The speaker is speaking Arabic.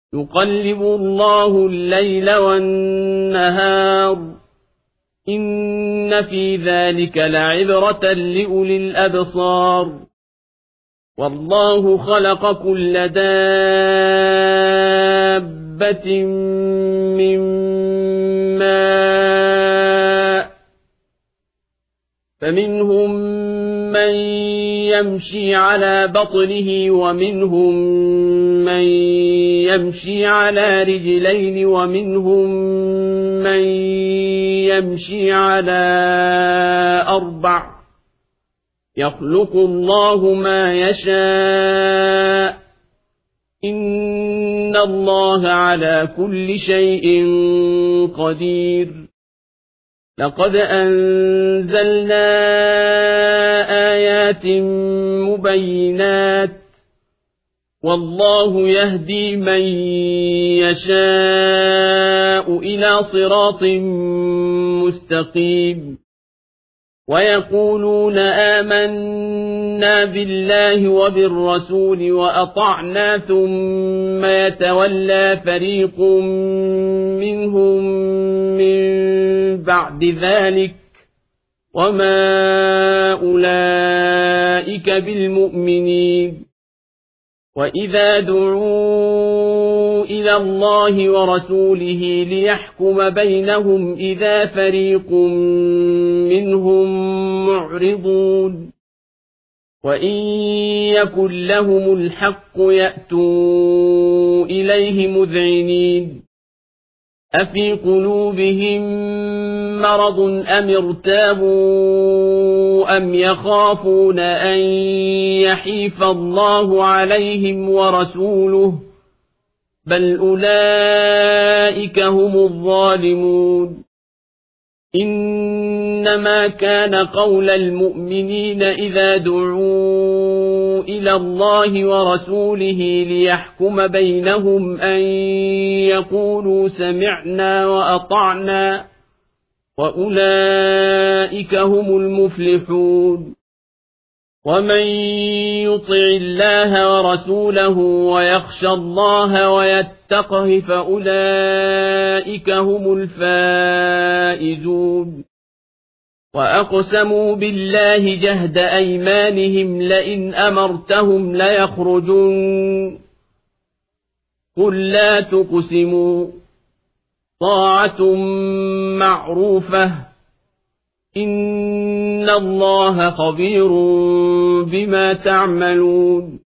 يقلب الله الليل والنهار إن في ذلك لعبرة لأولي الأبصار والله خلق كل دابة من ماء فمنهم من يمشي على بطنه ومنهم من يمشي على رجلين ومنهم من يمشي على أربع يخلق الله ما يشاء إن الله على كل شيء قدير لقد أنزلنا آيات مبينات والله يهدي من يشاء إلى صراط مستقيم ويقولون آمنا بالله وبالرسول وأطعنا ثم يتولى فريق منهم من بعد ذلك وما أولئك بالمؤمنين وإذا دعوا إلى الله ورسوله ليحكم بينهم إذا فريق منهم معرضون وإن يكن لهم الحق يأتوا إليه مذعنين أفي قلوبهم مرض أم ارتابوا أم يخافون أن يحيف الله عليهم ورسوله بل أولئك هم الظالمون إنما كان قول المؤمنين إذا دعوا إلى الله ورسوله ليحكم بينهم أن يقولوا سمعنا وأطعنا وأولئك هم المفلحون ومن يطع الله ورسوله ويخشى الله ويتقه فأولئك هم الفائزون وأقسموا بالله جهد أيمانهم لئن أمرتهم ليخرجون قل لا تقسموا طاعة معروفة إن الله خبير بما تعملون